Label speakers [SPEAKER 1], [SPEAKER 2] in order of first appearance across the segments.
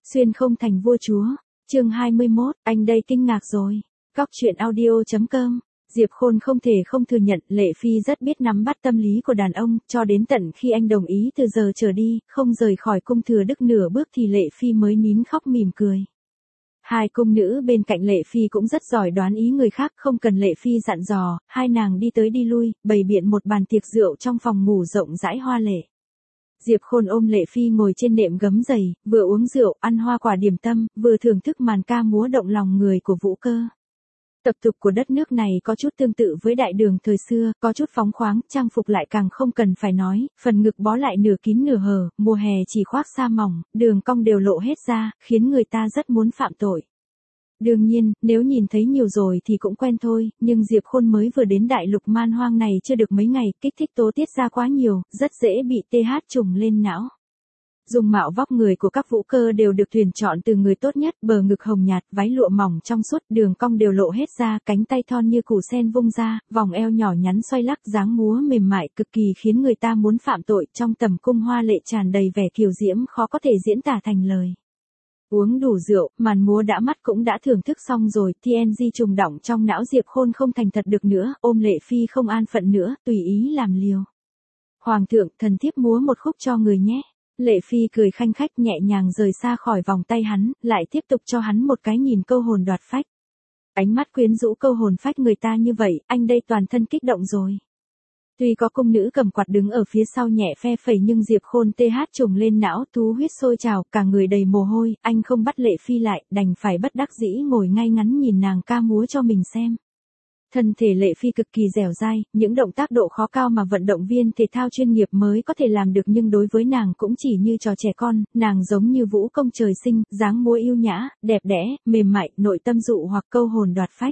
[SPEAKER 1] Xuyên không thành vua chúa. Chương 21, anh đây kinh ngạc rồi. Góc truyện audio.com. Diệp Khôn không thể không thừa nhận Lệ Phi rất biết nắm bắt tâm lý của đàn ông, cho đến tận khi anh đồng ý từ giờ trở đi, không rời khỏi cung Thừa Đức nửa bước thì Lệ Phi mới nín khóc mỉm cười. Hai cung nữ bên cạnh Lệ Phi cũng rất giỏi đoán ý người khác, không cần Lệ Phi dặn dò, hai nàng đi tới đi lui, bày biện một bàn tiệc rượu trong phòng ngủ rộng rãi hoa lệ. Diệp Khôn ôm Lệ Phi ngồi trên nệm gấm dày, vừa uống rượu, ăn hoa quả điểm tâm, vừa thưởng thức màn ca múa động lòng người của Vũ Cơ. Tập tục của đất nước này có chút tương tự với đại đường thời xưa, có chút phóng khoáng, trang phục lại càng không cần phải nói, phần ngực bó lại nửa kín nửa hở, mùa hè chỉ khoác sa mỏng, đường cong đều lộ hết ra, khiến người ta rất muốn phạm tội. Đương nhiên, nếu nhìn thấy nhiều rồi thì cũng quen thôi, nhưng Diệp Khôn mới vừa đến đại lục man hoang này chưa được mấy ngày, kích thích tố tiết ra quá nhiều, rất dễ bị TH trùng lên não. Dung mạo vóc người của các Vũ Cơ đều được tuyển chọn từ người tốt nhất, bờ ngực hồng nhạt, váy lụa mỏng trong suốt, đường cong đều lộ hết ra, cánh tay thon như củ sen vung ra, vòng eo nhỏ nhắn xoay lắc, dáng múa mềm mại cực kỳ khiến người ta muốn phạm tội, trong tầm cung hoa lệ tràn đầy vẻ kiều diễm khó có thể diễn tả thành lời. Uống đủ rượu, màn múa đã mắt cũng đã thưởng thức xong rồi, TNG trùng động trong não Diệp Khôn không thành thật được nữa, ôm Lệ Phi không an phận nữa, tùy ý làm liều. Hoàng thượng, thần thiếp múa một khúc cho người nhé. Lệ Phi cười khanh khách nhẹ nhàng rời xa khỏi vòng tay hắn, lại tiếp tục cho hắn một cái nhìn câu hồn đoạt phách. Ánh mắt quyến rũ câu hồn phách người ta như vậy, anh đây toàn thân kích động rồi. Tuy có cung nữ cầm quạt đứng ở phía sau nhẹ phe phẩy nhưng Diệp Khôn TH trùng lên não, thú huyết sôi trào, cả người đầy mồ hôi, anh không bắt Lệ Phi lại, đành phải bất đắc dĩ ngồi ngay ngắn nhìn nàng ca múa cho mình xem. Thân thể Lệ Phi cực kỳ dẻo dai, những động tác độ khó cao mà vận động viên thể thao chuyên nghiệp mới có thể làm được nhưng đối với nàng cũng chỉ như trò trẻ con, nàng giống như vũ công trời sinh, dáng múa yêu nhã, đẹp đẽ, mềm mại, nội tâm dụ hoặc câu hồn đoạt phách.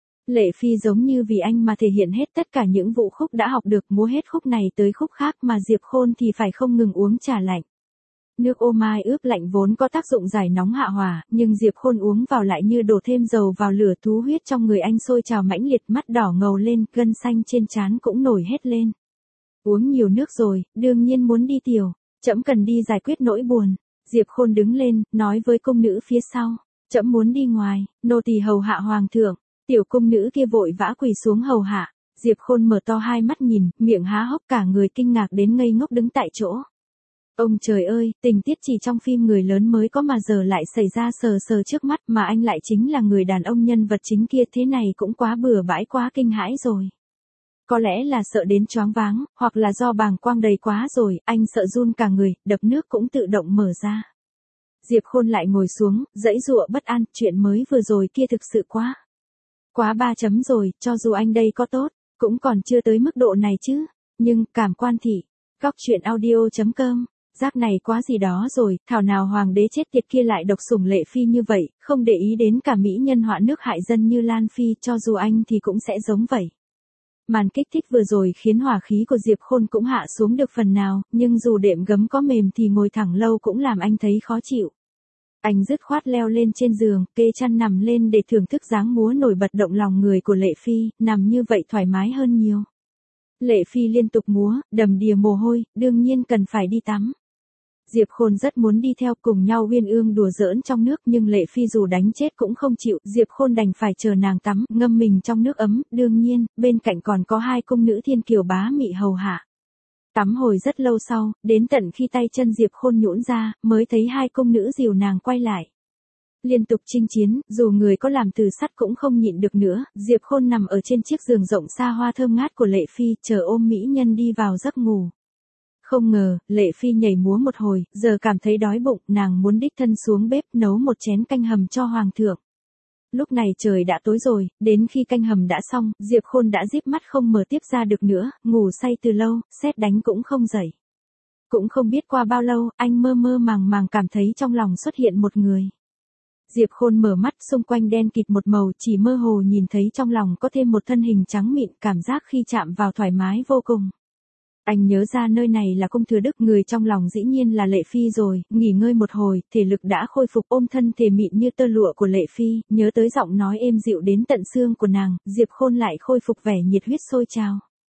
[SPEAKER 1] Lệ Phi giống như vì anh mà thể hiện hết tất cả những vũ khúc đã học được, múa hết khúc này tới khúc khác mà Diệp Khôn thì phải không ngừng uống trà lạnh. Nước ô mai ướp lạnh vốn có tác dụng giải nóng hạ hỏa, nhưng Diệp Khôn uống vào lại như đổ thêm dầu vào lửa, thú huyết trong người anh sôi trào mãnh liệt, mắt đỏ ngầu lên, gân xanh trên trán cũng nổi hết lên. Uống nhiều nước rồi, đương nhiên muốn đi tiểu, trẫm cần đi giải quyết nỗi buồn. Diệp Khôn đứng lên, nói với cung nữ phía sau, trẫm muốn đi ngoài, nô tỳ hầu hạ hoàng thượng. Tiểu cung nữ kia vội vã quỳ xuống hầu hạ. Diệp Khôn mở to hai mắt nhìn, miệng há hốc, cả người kinh ngạc đến ngây ngốc đứng tại chỗ. Ông trời ơi, tình tiết chỉ trong phim người lớn mới có mà giờ lại xảy ra sờ sờ trước mắt, mà anh lại chính là người đàn ông nhân vật chính kia, thế này cũng quá bừa bãi, quá kinh hãi rồi. Có lẽ là sợ đến choáng váng, hoặc là do bàng quang đầy quá rồi, anh sợ run cả người, đập nước cũng tự động mở ra. Diệp Khôn lại ngồi xuống, giãy giụa bất an, chuyện mới vừa rồi kia thực sự quá 3 chấm rồi, cho dù anh đây có tốt, cũng còn chưa tới mức độ này chứ. Nhưng, cảm quan thị, góc truyện audio.com, giác này quá gì đó rồi, thảo nào hoàng đế chết tiệt kia lại độc sủng Lệ Phi như vậy, không để ý đến cả mỹ nhân họa nước hại dân như Lan Phi, cho dù anh thì cũng sẽ giống vậy. Màn kích thích vừa rồi khiến hỏa khí của Diệp Khôn cũng hạ xuống được phần nào, nhưng dù đệm gấm có mềm thì ngồi thẳng lâu cũng làm anh thấy khó chịu. Anh dứt khoát leo lên trên giường, kê chăn nằm lên để thưởng thức dáng múa nổi bật động lòng người của Lệ Phi, nằm như vậy thoải mái hơn nhiều. Lệ Phi liên tục múa, đầm đìa mồ hôi, đương nhiên cần phải đi tắm. Diệp Khôn rất muốn đi theo cùng nhau uyên ương đùa giỡn trong nước nhưng Lệ Phi dù đánh chết cũng không chịu, Diệp Khôn đành phải chờ nàng tắm, ngâm mình trong nước ấm, đương nhiên, bên cạnh còn có hai cung nữ thiên kiều bá mị hầu hạ. Tắm hồi rất lâu sau, đến tận khi tay chân Diệp Khôn nhũn ra, mới thấy hai cung nữ dìu nàng quay lại. Liên tục chinh chiến, dù người có làm từ sắt cũng không nhịn được nữa, Diệp Khôn nằm ở trên chiếc giường rộng xa hoa thơm ngát của Lệ Phi, chờ ôm mỹ nhân đi vào giấc ngủ. Không ngờ, Lệ Phi nhảy múa một hồi, giờ cảm thấy đói bụng, nàng muốn đích thân xuống bếp nấu một chén canh hầm cho hoàng thượng. Lúc này trời đã tối rồi, đến khi canh hầm đã xong, Diệp Khôn đã díp mắt không mở tiếp ra được nữa, ngủ say từ lâu, sét đánh cũng không dậy. Cũng không biết qua bao lâu, anh mơ mơ màng màng cảm thấy trong lòng xuất hiện một người. Diệp Khôn mở mắt, xung quanh đen kịt một màu, chỉ mơ hồ nhìn thấy trong lòng có thêm một thân hình trắng mịn, cảm giác khi chạm vào thoải mái vô cùng. Anh nhớ ra nơi này là cung Thừa Đức, người trong lòng dĩ nhiên là Lệ Phi rồi, nghỉ ngơi một hồi, thể lực đã khôi phục, ôm thân thể mịn như tơ lụa của Lệ Phi, nhớ tới giọng nói êm dịu đến tận xương của nàng, Diệp Khôn lại khôi phục vẻ nhiệt huyết sôi trào.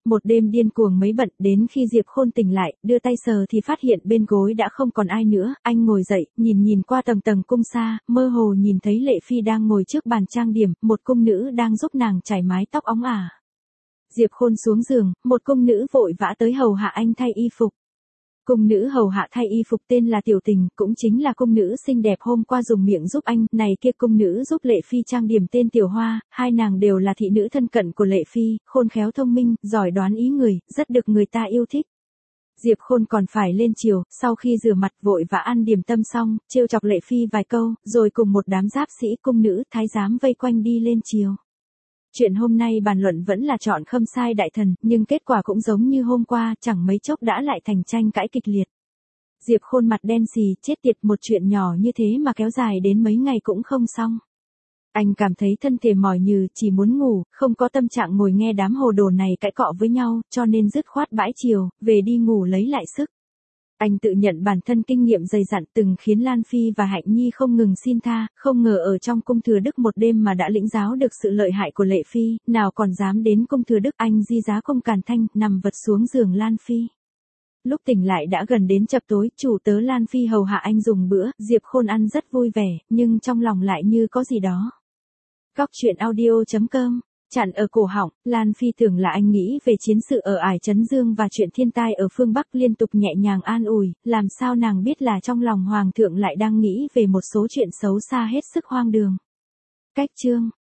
[SPEAKER 1] Một đêm điên cuồng mấy bận, đến khi Diệp Khôn tỉnh lại, đưa tay sờ thì phát hiện bên gối đã không còn ai nữa, anh ngồi dậy, nhìn qua tầng tầng cung xa, mơ hồ nhìn thấy Lệ Phi đang ngồi trước bàn trang điểm, một cung nữ đang giúp nàng chải mái tóc óng ả. Diệp Khôn xuống giường, một cung nữ vội vã tới hầu hạ anh thay y phục. Cung nữ hầu hạ thay y phục tên là Tiểu Tình, cũng chính là cung nữ xinh đẹp hôm qua dùng miệng giúp anh, này kia cung nữ giúp Lệ Phi trang điểm tên Tiểu Hoa, hai nàng đều là thị nữ thân cận của Lệ Phi, khôn khéo thông minh, giỏi đoán ý người, rất được người ta yêu thích. Diệp Khôn còn phải lên chiều, sau khi rửa mặt vội vã ăn điểm tâm xong, trêu chọc Lệ Phi vài câu, rồi cùng một đám giáp sĩ cung nữ thái giám vây quanh đi lên chiều. Chuyện hôm nay bàn luận vẫn là chọn Khâm Sai đại thần, nhưng kết quả cũng giống như hôm qua, chẳng mấy chốc đã lại thành tranh cãi kịch liệt. Diệp Khôn mặt đen xì, chết tiệt, một chuyện nhỏ như thế mà kéo dài đến mấy ngày cũng không xong. Anh cảm thấy thân thể mỏi nhừ, chỉ muốn ngủ, không có tâm trạng ngồi nghe đám hồ đồ này cãi cọ với nhau, cho nên dứt khoát bãi chiều, về đi ngủ lấy lại sức. Anh tự nhận bản thân kinh nghiệm dày dặn từng khiến Lan Phi và Hạnh Nhi không ngừng xin tha, không ngờ ở trong cung Thừa Đức một đêm mà đã lĩnh giáo được sự lợi hại của Lệ Phi, nào còn dám đến cung Thừa Đức. Anh di giá không càn thanh, nằm vật xuống giường Lan Phi. Lúc tỉnh lại đã gần đến chập tối, chủ tớ Lan Phi hầu hạ anh dùng bữa, Diệp Khôn ăn rất vui vẻ, nhưng trong lòng lại như có gì đó. Cóc truyện audio.com chặn ở cổ họng, Lan Phi tưởng là anh nghĩ về chiến sự ở Ải Chấn Dương và chuyện thiên tai ở phương Bắc, liên tục nhẹ nhàng an ủi, làm sao nàng biết là trong lòng Hoàng thượng lại đang nghĩ về một số chuyện xấu xa hết sức hoang đường. Cách chương